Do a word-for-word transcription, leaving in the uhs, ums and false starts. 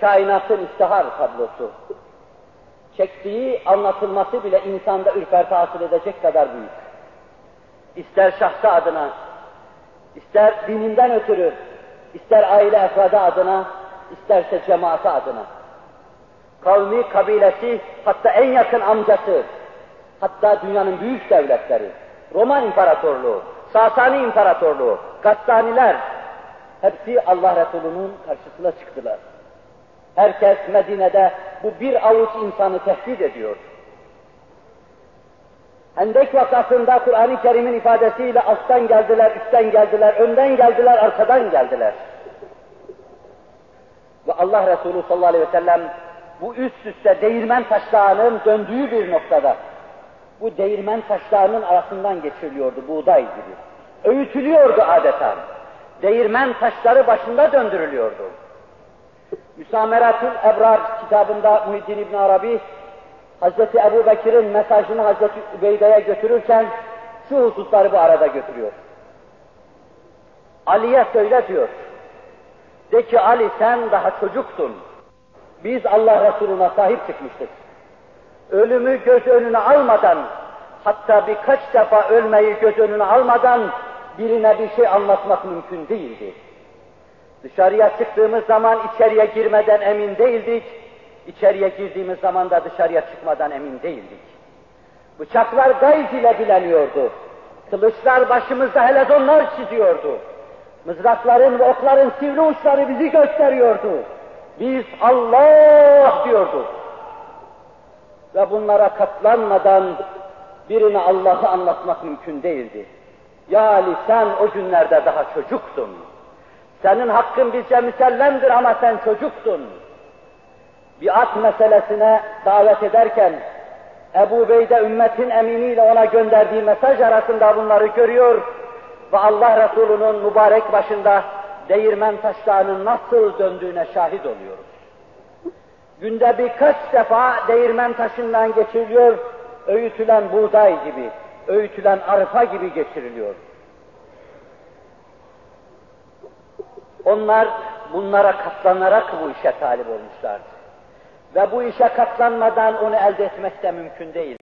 kainatın iftihar tablosu. Çektiği anlatılması bile insanda ürperti hasıl edecek kadar büyük. İster şahsı adına, ister dininden ötürü, ister aile efradı adına, isterse cemaati adına. Kavmi, kabilesi, hatta en yakın amcası, hatta dünyanın büyük devletleri, Roman İmparatorluğu, Sasani İmparatorluğu, Gassaniler, hepsi Allah Resulü'nün karşısına çıktılar. Herkes Medine'de bu bir avuç insanı tehdit ediyor. Hendek vakasında Kur'an-ı Kerim'in ifadesiyle alttan geldiler, üstten geldiler, önden geldiler, arkadan geldiler. Ve Allah Resulü sallallahu aleyhi ve sellem bu üst üste değirmen taşlarının döndüğü bir noktada, bu değirmen taşlarının arasından geçiriliyordu buğday gibi. Öğütülüyordu adeta. Değirmen taşları başında döndürülüyordu. Müsameratül Ebrar kitabında Muhiddin İbn Arabi, Hazreti Ebu Bekir'in mesajını Hazreti Übeyde'ye götürürken şu hususları bu arada götürüyor. Ali'ye söyle diyor. De ki Ali sen daha çocuksun. Biz Allah Resulü'ne sahip çıkmıştık. Ölümü göz önüne almadan, hatta birkaç defa ölmeyi göz önüne almadan birine bir şey anlatmak mümkün değildi. Dışarıya çıktığımız zaman içeriye girmeden emin değildik, içeriye girdiğimiz zaman da dışarıya çıkmadan emin değildik. Bıçaklar gayz ile bileniyordu. Kılıçlar başımızda helezonlar çiziyordu. Mızrakların ve okların sivri uçları bizi gösteriyordu. Biz Allah diyorduk. Ve bunlara katlanmadan birine Allah'ı anlatmak mümkün değildi. Ya Ali sen o günlerde daha çocuktun. Senin hakkın bizce müsellemdir ama sen çocuktun. Biat meselesine davet ederken Ebu Beyde ümmetin eminiyle ona gönderdiği mesaj arasında bunları görüyor ve Allah Resulü'nün mübarek başında değirmen taşlarının nasıl döndüğüne şahit oluyoruz. Günde birkaç defa değirmen taşından geçiriliyor, öğütülen buğday gibi, öğütülen arpa gibi geçiriliyor. Onlar bunlara katlanarak bu işe talip olmuşlardı. Ve bu işe katlanmadan onu elde etmek de mümkün değil.